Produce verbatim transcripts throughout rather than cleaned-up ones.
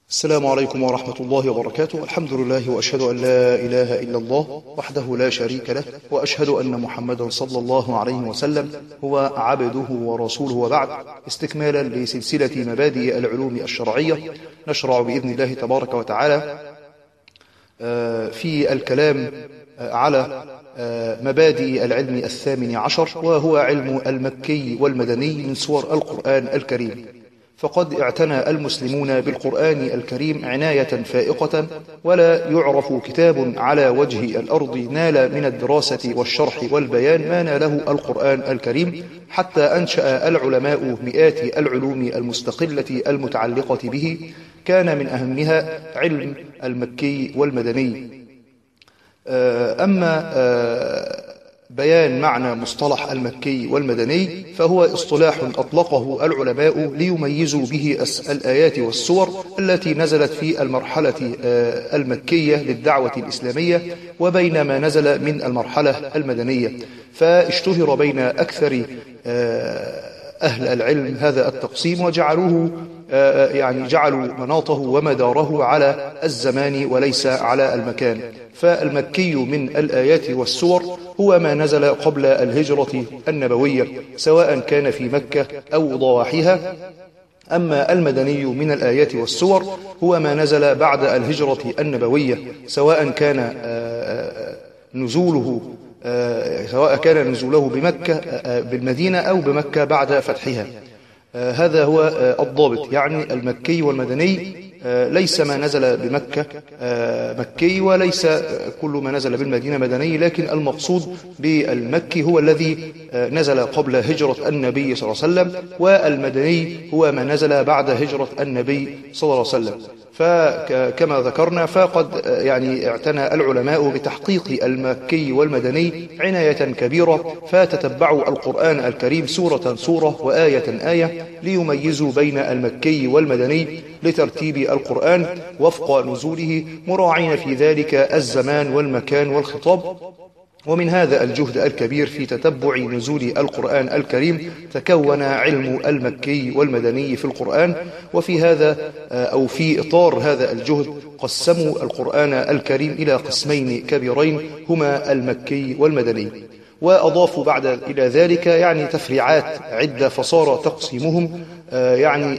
السلام عليكم ورحمة الله وبركاته. الحمد لله وأشهد أن لا إله إلا الله وحده لا شريك له، وأشهد أن محمدا صلى الله عليه وسلم هو عبده ورسوله، وبعد. استكمالا لسلسلة مبادئ العلوم الشرعية، نشرع بإذن الله تبارك وتعالى في الكلام على مبادئ العلم الثامن عشر، وهو علم المكي والمدني من سور القرآن الكريم. فقد اعتنى المسلمون بالقرآن الكريم عناية فائقة، ولا يعرف كتاب على وجه الأرض نال من الدراسة والشرح والبيان ما ناله القرآن الكريم، حتى أنشأ العلماء مئات العلوم المستقلة المتعلقة به، كان من أهمها علم المكي والمدني. أما بيان معنى مصطلح المكي والمدني فهو اصطلاح أطلقه العلماء ليميزوا به الآيات والسور التي نزلت في المرحلة المكية للدعوة الإسلامية وبين ما نزل من المرحلة المدنية. فاشتهر بين أكثر أهل العلم هذا التقسيم، وجعلوه يعني جعلوا مناطه ومداره على الزمان وليس على المكان. فالمكي من الآيات والسور هو ما نزل قبل الهجرة النبوية، سواء كان في مكة أو ضواحيها. أما المدني من الآيات والسور هو ما نزل بعد الهجرة النبوية، سواء كان نزوله سواء كان نزوله بمكة بالمدينة أو بمكة بعد فتحها. هذا هو الضابط، يعني المكي والمدني ليس ما نزل بمكة مكي، وليس كل ما نزل بالمدينة مدني، لكن المقصود بالمكي هو الذي نزل قبل هجرة النبي صلى الله عليه وسلم، والمدني هو ما نزل بعد هجرة النبي صلى الله عليه وسلم. فكما ذكرنا فقد يعني اعتنى العلماء بتحقيق المكي والمدني عناية كبيرة، فتتبعوا القرآن الكريم سورة سورة وآية آية ليميزوا بين المكي والمدني لترتيب القرآن وفق نزوله، مراعين في ذلك الزمان والمكان والخطاب. ومن هذا الجهد الكبير في تتبع نزول القرآن الكريم تكون علم المكي والمدني في القرآن. وفي هذا أو في إطار هذا الجهد قسموا القرآن الكريم إلى قسمين كبيرين هما المكي والمدني، وأضافوا بعد إلى ذلك يعني تفريعات عدة، فصار تقسيمهم يعني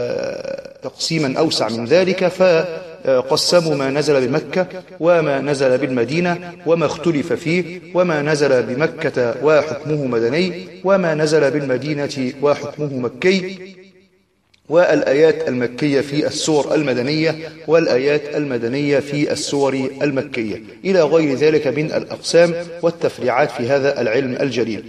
تقسيما أوسع من ذلك. فقسموا ما نزل بمكة وما نزل بالمدينة وما اختلف فيه، وما نزل بمكة وحكمه مدني، وما نزل بالمدينة وحكمه مكي، والآيات المكية في السور المدنية، والآيات المدنية في السور المكية، إلى غير ذلك من الأقسام والتفريعات في هذا العلم الجليل.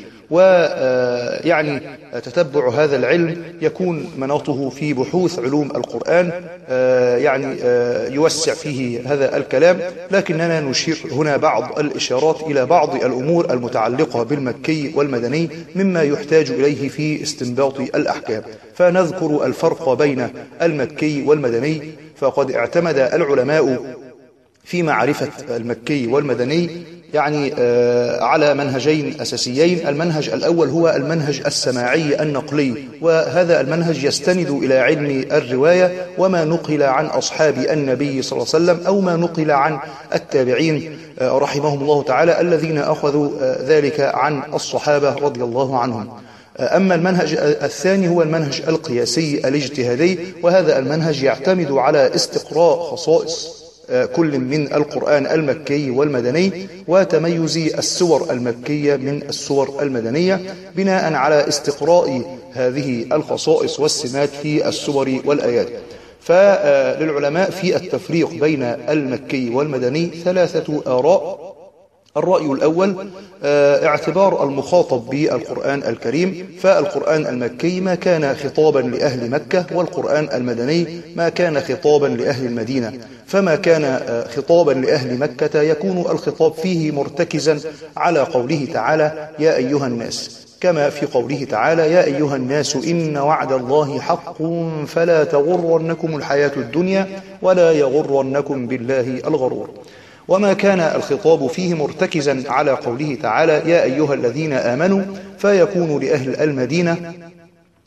ويعني تتبع هذا العلم يكون مناطه في بحوث علوم القرآن، يعني يوسع فيه هذا الكلام، لكننا نشير هنا بعض الإشارات إلى بعض الأمور المتعلقة بالمكي والمدني مما يحتاج إليه في استنباط الأحكام. فنذكر الفرق بين المكي والمدني. فقد اعتمد العلماء في معرفة المكي والمدني يعني على منهجين أساسيين. المنهج الأول هو المنهج السماعي النقلي، وهذا المنهج يستند إلى علم الرواية وما نقل عن أصحاب النبي صلى الله عليه وسلم، أو ما نقل عن التابعين رحمهم الله تعالى الذين أخذوا ذلك عن الصحابة رضي الله عنهم. أما المنهج الثاني هو المنهج القياسي الاجتهادي، وهذا المنهج يعتمد على استقراء خصائص كل من القرآن المكي والمدني وتميز السور المكية من السور المدنية بناء على استقراء هذه الخصائص والسمات في السور والآيات. فللعلماء في التفريق بين المكي والمدني ثلاثة آراء. الرأي الأول اعتبار المخاطب بالقرآن الكريم، فالقرآن المكي ما كان خطابا لأهل مكة، والقرآن المدني ما كان خطابا لأهل المدينة. فما كان خطابا لأهل مكة يكون الخطاب فيه مرتكزا على قوله تعالى يا أيها الناس، كما في قوله تعالى يا أيها الناس إن وعد الله حق فلا تغرنكم الحياة الدنيا ولا يغرنكم بالله الغرور. وما كان الخطاب فيه مرتكزا على قوله تعالى يا أيها الذين آمنوا، فيكون لأهل المدينة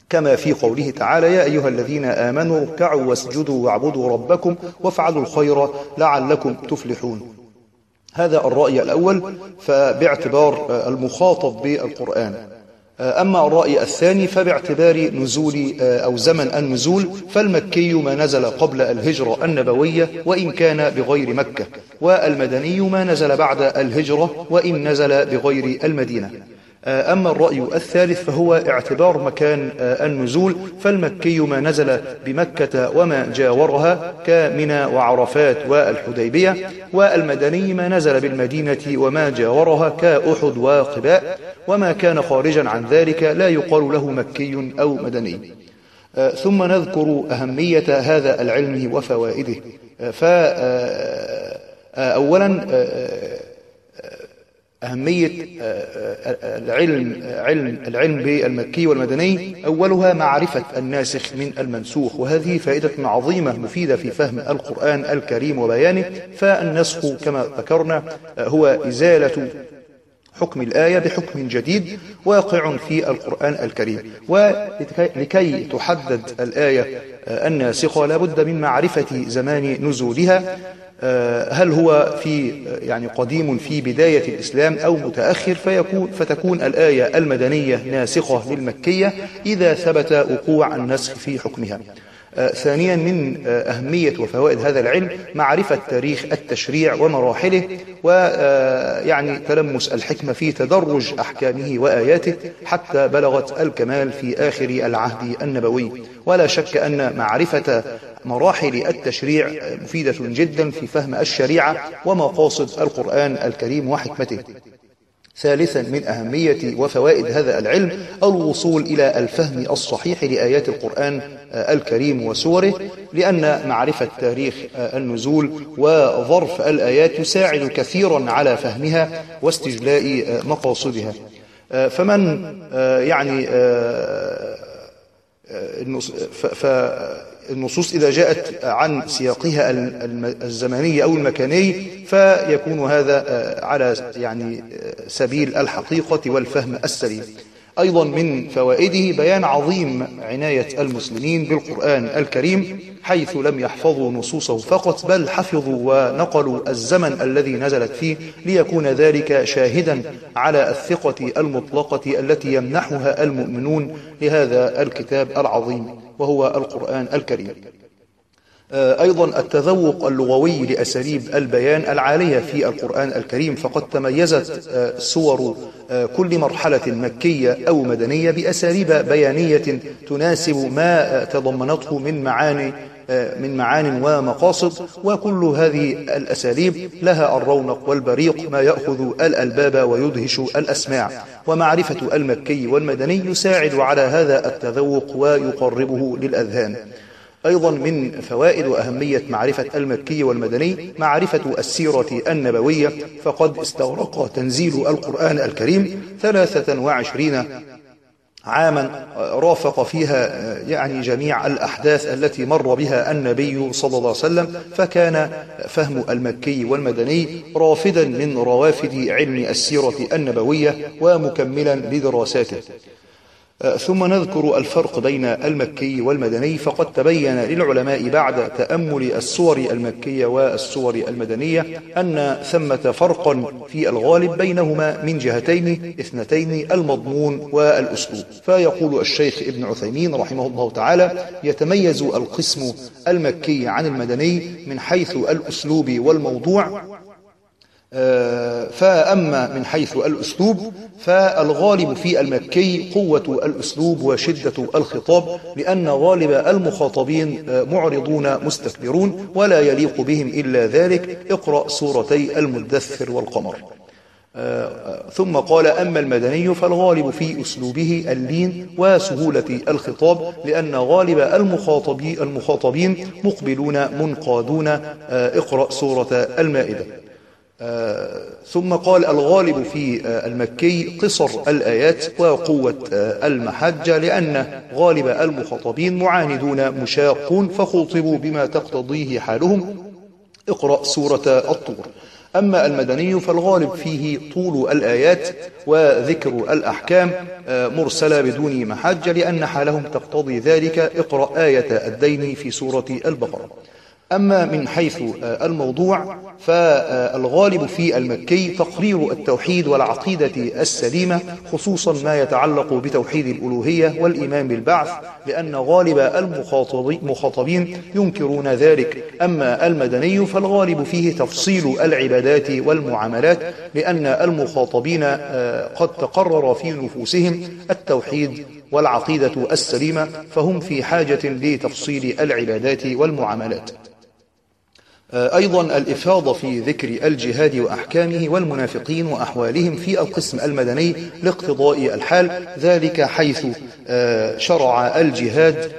كما في قوله تعالى: يا أيها الذين آمنوا اركعوا واسجدوا واعبدوا ربكم وافعلوا الخير لعلكم تفلحون. هذا الرأي الأول فباعتبار المخاطب بالقرآن. أما الرأي الثاني فباعتبار نزول أو زمن النزول، فالمكي ما نزل قبل الهجرة النبوية وإن كان بغير مكة، والمدني ما نزل بعد الهجرة وإن نزل بغير المدينة. أما الرأي الثالث فهو اعتبار مكان النزول، فالمكي ما نزل بمكة وما جاورها كمنى وعرفات والحديبية، والمدني ما نزل بالمدينة وما جاورها كأحد وقباء، وما كان خارجا عن ذلك لا يقال له مكي أو مدني. ثم نذكر أهمية هذا العلم وفوائده. فأولا أهمية العلم علم العلم بالمكي والمدني، أولها معرفة الناسخ من المنسوخ، وهذه فائدة عظيمة مفيدة في فهم القرآن الكريم وبيانه. فالنسخ كما ذكرنا هو إزالة حكم الآية بحكم جديد واقع في القرآن الكريم. ولكي تحدد الآية الناسخة لابد من معرفة زمان نزولها، هل هو في يعني قديم في بداية الإسلام أو متأخر، فيكون فتكون الآية المدنية ناسخة للمكية إذا ثبت وقوع النسخ في حكمها. ثانيا من أهمية وفوائد هذا العلم معرفة تاريخ التشريع ومراحله، ويعني تلمس الحكمة في تدرج أحكامه وآياته حتى بلغت الكمال في آخر العهد النبوي. ولا شك أن معرفة مراحل التشريع مفيدة جدا في فهم الشريعة ومقاصد القرآن الكريم وحكمته. ثالثا من أهمية وفوائد هذا العلم الوصول إلى الفهم الصحيح لآيات القرآن الكريم وسوره، لأن معرفة تاريخ النزول وظرف الآيات يساعد كثيرا على فهمها واستجلاء مقاصدها. فمن يعني النصوص إذا جاءت عن سياقها الزماني أو المكاني فيكون هذا على يعني سبيل الحقيقة والفهم السليم. أيضا من فوائده بيان عظيم عناية المسلمين بالقرآن الكريم، حيث لم يحفظوا نصوصه فقط بل حفظوا ونقلوا الزمن الذي نزلت فيه، ليكون ذلك شاهدا على الثقة المطلقة التي يمنحها المؤمنون لهذا الكتاب العظيم وهو القرآن الكريم. أيضا التذوق اللغوي لأساليب البيان العالية في القرآن الكريم، فقد تميزت سور كل مرحلة مكية أو مدنية بأساليب بيانية تناسب ما تضمنته من معاني من معان ومقاصد، وكل هذه الأساليب لها الرونق والبريق ما يأخذ الألباب ويدهش الأسماع. ومعرفة المكي والمدني يساعد على هذا التذوق ويقربه للأذهان. أيضا من فوائد وأهمية معرفة المكي والمدني معرفة السيرة النبوية، فقد استغرق تنزيل القرآن الكريم ثلاثة وعشرين عاما رافق فيها يعني جميع الأحداث التي مر بها النبي صلى الله عليه وسلم، فكان فهم المكي والمدني رافدا من روافد علم السيرة النبوية ومكملا لدراساته. ثم نذكر الفرق بين المكي والمدني، فقد تبين للعلماء بعد تأمل السور المكية والسور المدنية أن ثمة فرقا في الغالب بينهما من جهتين اثنتين: المضمون والأسلوب. فيقول الشيخ ابن عثيمين رحمه الله تعالى: يتميز القسم المكي عن المدني من حيث الأسلوب والموضوع. فأما من حيث الأسلوب فالغالب في المكي قوة الأسلوب وشدة الخطاب، لأن غالب المخاطبين معرضون مستكبرون ولا يليق بهم إلا ذلك، اقرأ سورتي المدثر والقمر. ثم قال: أما المدني فالغالب في أسلوبه اللين وسهولة الخطاب، لأن غالب المخاطبين المخاطبين مقبلون منقادون، اقرأ سورة المائدة. آه ثم قال: الغالب في آه المكي قصر الآيات وقوة آه المحجة، لأن غالب المخاطبين معاندون مشاقون فخوطبوا بما تقتضيه حالهم، اقرأ سورة الطور. أما المدني فالغالب فيه طول الآيات وذكر الأحكام مرسلة بدون محاجة، لأن حالهم تقتضي ذلك. اقرأ آية الدين في سورة البقرة. أما من حيث الموضوع فالغالب في المكي تقرير التوحيد والعقيدة السليمة، خصوصا ما يتعلق بتوحيد الألوهية والإيمان بالبعث، لأن غالب المخاطبين ينكرون ذلك. أما المدني فالغالب فيه تفصيل العبادات والمعاملات، لأن المخاطبين قد تقرر في نفوسهم التوحيد والعقيدة السليمة، فهم في حاجة لتفصيل العبادات والمعاملات. أيضا الإفاضة في ذكر الجهاد وأحكامه والمنافقين وأحوالهم في القسم المدني لاقتضاء الحال، ذلك حيث شرع الجهاد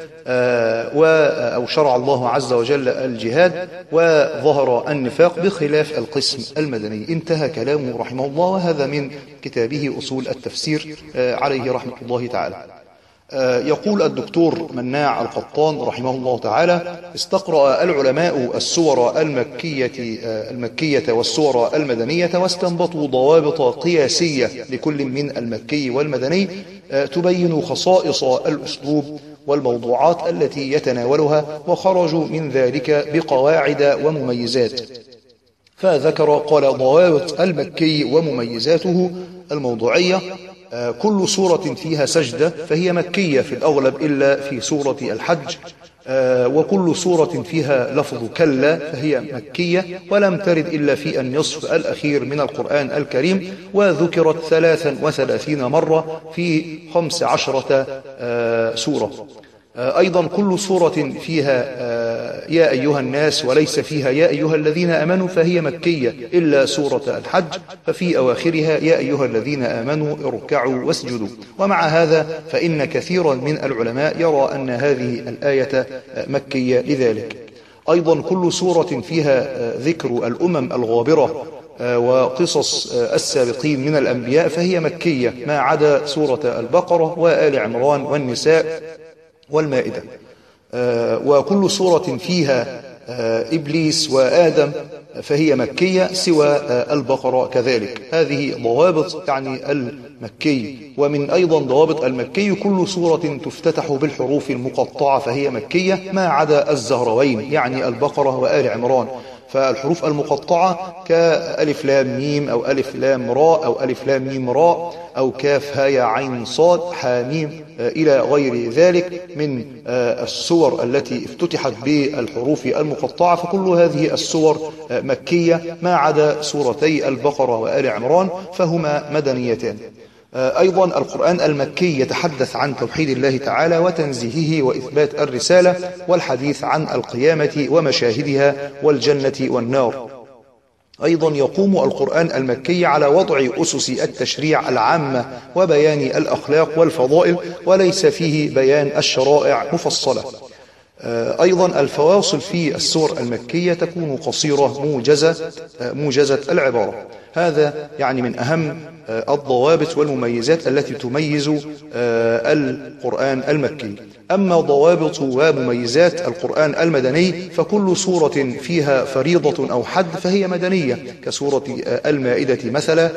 أو شرع الله عز وجل الجهاد وظهر النفاق، بخلاف القسم المدني. انتهى كلامه رحمه الله، وهذا من كتابه أصول التفسير عليه رحمة الله تعالى. يقول الدكتور مناع القطان رحمه الله تعالى: استقرأ العلماء السور المكية المكية والسور المدنية، واستنبطوا ضوابط قياسية لكل من المكي والمدني تبين خصائص الأسلوب والموضوعات التي يتناولها، وخرجوا من ذلك بقواعد ومميزات. فذكر قال: ضوابط المكي ومميزاته الموضوعية: كل سورة فيها سجدة فهي مكية في الأغلب إلا في سورة الحج، وكل سورة فيها لفظ كلا فهي مكية ولم ترد إلا في النصف الأخير من القرآن الكريم، وذكرت ثلاثا وثلاثين مرة في خمس عشرة سورة. أيضا كل سورة فيها يا أيها الناس وليس فيها يا أيها الذين آمنوا فهي مكية إلا سورة الحج، ففي أواخرها يا أيها الذين آمنوا اركعوا واسجدوا. ومع هذا فإن كثيرا من العلماء يرى أن هذه الآية مكية لذلك. أيضا كل سورة فيها ذكر الأمم الغابرة وقصص السابقين من الأنبياء فهي مكية، ما عدا سورة البقرة وآل عمران والنساء والمائدة. وكل سورة فيها إبليس وآدم فهي مكية سوى البقرة كذلك. هذه ضوابط يعني المكي. ومن أيضا ضوابط المكي كل سورة تفتتح بالحروف المقطعة فهي مكية، ما عدا الزهروين يعني البقرة وآل عمران. فالحروف المقطعة كألف لام ميم أو ألف لام راء أو ألف لام ميم راء أو كاف هاء عين صاد حاميم إلى غير ذلك من السور التي افتتحت بالحروف المقطعة، فكل هذه السور مكية ما عدا سورتي البقرة وآل عمران فهما مدنيتان. أيضا القرآن المكي يتحدث عن توحيد الله تعالى وتنزيهه وإثبات الرسالة والحديث عن القيامة ومشاهدها والجنة والنار. أيضا يقوم القرآن المكي على وضع أسس التشريع العامة وبيان الأخلاق والفضائل، وليس فيه بيان الشرائع مفصلة. أيضا الفواصل في السور المكية تكون قصيرة موجزة, موجزة العبارة. هذا يعني من أهم الضوابط والمميزات التي تميز القرآن المكي. أما ضوابط ومميزات القرآن المدني فكل سورة فيها فريضة أو حد فهي مدنية كسورة المائدة مثلا.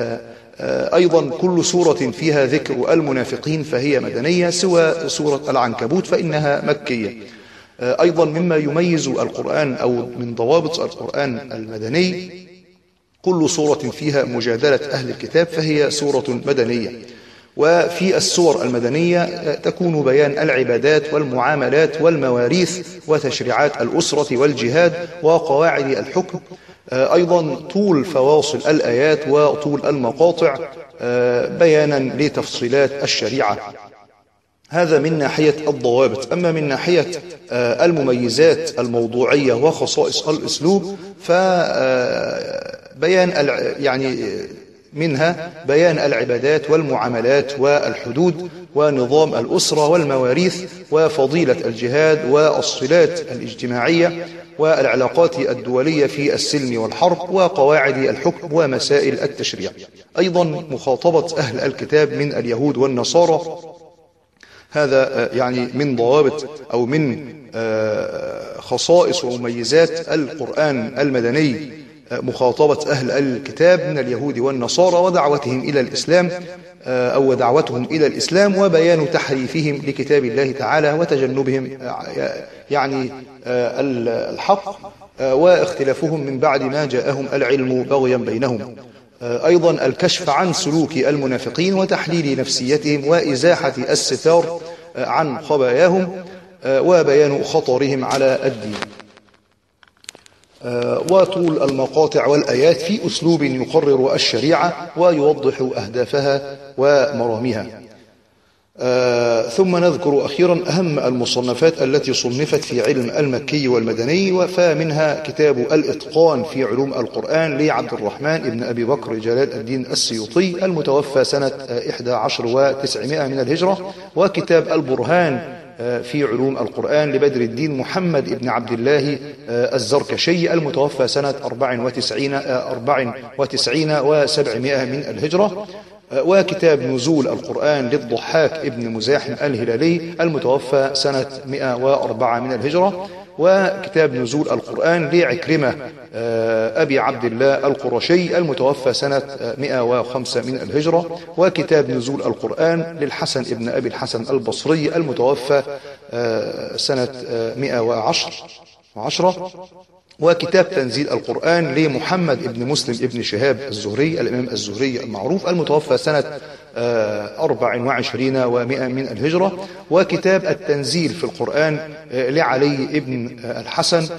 أيضا كل سورة فيها ذكر المنافقين فهي مدنية سوى سورة العنكبوت فإنها مكية. أيضا مما يميز القرآن أو من ضوابط القرآن المدني كل سورة فيها مجادلة أهل الكتاب فهي سورة مدنية. وفي السور المدنية تكون بيان العبادات والمعاملات والمواريث وتشريعات الأسرة والجهاد وقواعد الحكم. أيضا طول فواصل الآيات وطول المقاطع بيانا لتفصيلات الشريعة. هذا من ناحية الضوابط. أما من ناحية المميزات الموضوعية وخصائص الأسلوب فبيان يعني منها بيان العبادات والمعاملات والحدود ونظام الأسرة والمواريث وفضيلة الجهاد والصلات الاجتماعية والعلاقات الدولية في السلم والحرب وقواعد الحكم ومسائل التشريع. أيضا مخاطبة أهل الكتاب من اليهود والنصارى، هذا يعني من ضوابط أو من خصائص ومميزات القرآن المدني مخاطبة أهل الكتاب من اليهود والنصارى ودعوتهم إلى الإسلام أو دعوتهم إلى الإسلام وبيان تحريفهم لكتاب الله تعالى وتجنبهم يعني الحق واختلافهم من بعد ما جاءهم العلم بغيا بينهم. أيضا الكشف عن سلوك المنافقين وتحليل نفسيتهم وإزاحة الستار عن خباياهم وبيان خطرهم على الدين. وطول المقاطع والآيات في أسلوب يقرر الشريعة ويوضح أهدافها ومراميها. ثم نذكر أخيرا أهم المصنفات التي صنفت في علم المكي والمدني، فمنها كتاب الإتقان في علوم القرآن لعبد الرحمن بن أبي بكر جلال الدين السيوطي المتوفى سنة إحدى عشر وتسعمائة من الهجرة، وكتاب البرهان في علوم القرآن لبدر الدين محمد بن عبد الله الزركشي المتوفى سنة أربع وتسعين, أربع وتسعين وسبعمائة من الهجرة، وكتاب نزول القرآن للضحاك ابن مزاحم الهلالي المتوفى سنة مئة وأربعة من الهجرة، وكتاب نزول القرآن لعكرمة أبي عبد الله القرشي المتوفى سنة مئة وخمسة من الهجرة، وكتاب نزول القرآن للحسن ابن أبي الحسن البصري المتوفى سنة مئة وعشرة، وكتاب تنزيل القرآن لمحمد ابن مسلم ابن شهاب الزهري الإمام الزهري المعروف المتوفى سنة أربع وعشرين ومئة من الهجرة، وكتاب التنزيل في القرآن لعلي ابن الحسن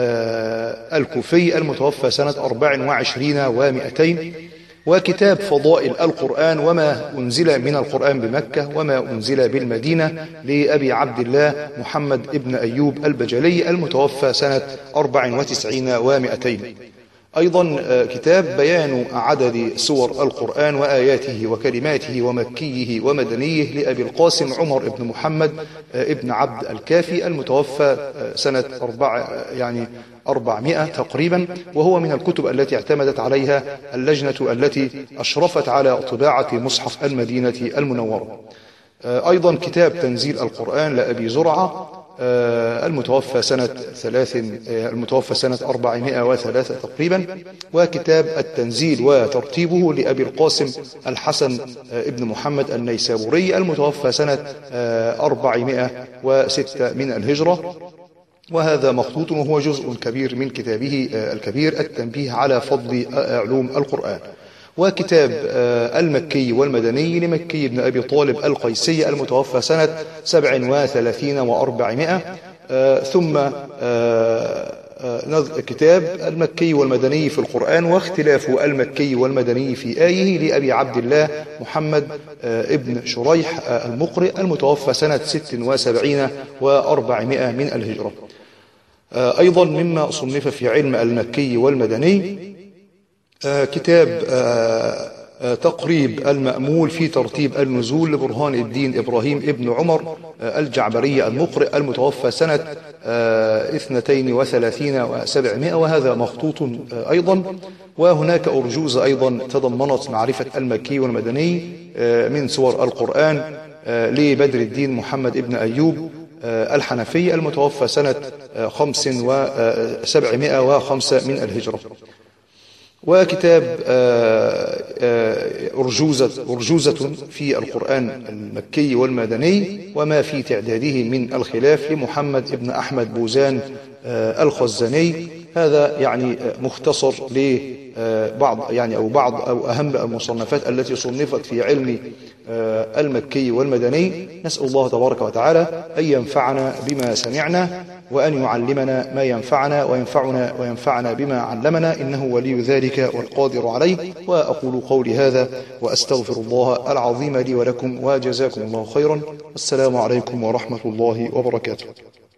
الكوفي المتوفى سنة أربع وعشرين ومئتين، وكتاب فضائل القرآن وما أنزل من القرآن بمكة وما أنزل بالمدينة لأبي عبد الله محمد ابن أيوب البجلي المتوفى سنة أربع وتسعين ومئتين. أيضا كتاب بيان عدد سور القرآن وآياته وكلماته ومكيه ومدنيه لأبي القاسم عمر ابن محمد ابن عبد الكافي المتوفى سنة أربع يعني أربعمائة تقريبا، وهو من الكتب التي اعتمدت عليها اللجنة التي أشرفت على طباعة مصحف المدينة المنورة. أيضا كتاب تنزيل القرآن لأبي زرعة المتوفى سنة ثلاث المتوفى سنة أربعمائة وثلاثة تقريبا، وكتاب التنزيل وترتيبه لأبي القاسم الحسن ابن محمد النيسابوري المتوفى سنة أربعمائة وستة من الهجرة، وهذا مخطوط وهو جزء كبير من كتابه الكبير التنبيه على فضل علوم القرآن. وكتاب المكي والمدني لمكي بن أبي طالب القيسي المتوفى سنة سبع وثلاثين وأربعمائة، ثم كتاب المكي والمدني في القرآن واختلاف المكي والمدني في آيه لأبي عبد الله محمد ابن شريح المقرئ المتوفى سنة ست وسبعين وأربعمائة من الهجرة. أيضا مما صنف في علم المكي والمدني كتاب تقريب المأمول في ترتيب النزول لبرهان الدين إبراهيم ابن عمر الجعبري المقرئ المتوفى سنة اثنتين وثلاثين وسبعمائة، وهذا مخطوط أيضا. وهناك أرجوزة أيضا تضمنت معرفة المكي والمدني من سور القرآن لبدر الدين محمد ابن أيوب الحنفي المتوفى سنة خمس وسبعمائة وخمسة من الهجرة. وكتاب أرجوزة, أرجوزة في القرآن المكي والمدني وما في تعداده من الخلاف لمحمد ابن أحمد بوزان الخزني، هذا يعني مختصر لبعض يعني أو بعض أو أهم المصنفات التي صنفت في علم المكي والمدني. نسأل الله تبارك وتعالى أن ينفعنا بما سمعنا وأن يعلمنا ما ينفعنا وينفعنا وينفعنا بما علمنا، إنه ولي ذلك والقادر عليه. وأقول قولي هذا وأستغفر الله العظيم لي ولكم، وجزاكم الله خيرا. السلام عليكم ورحمة الله وبركاته.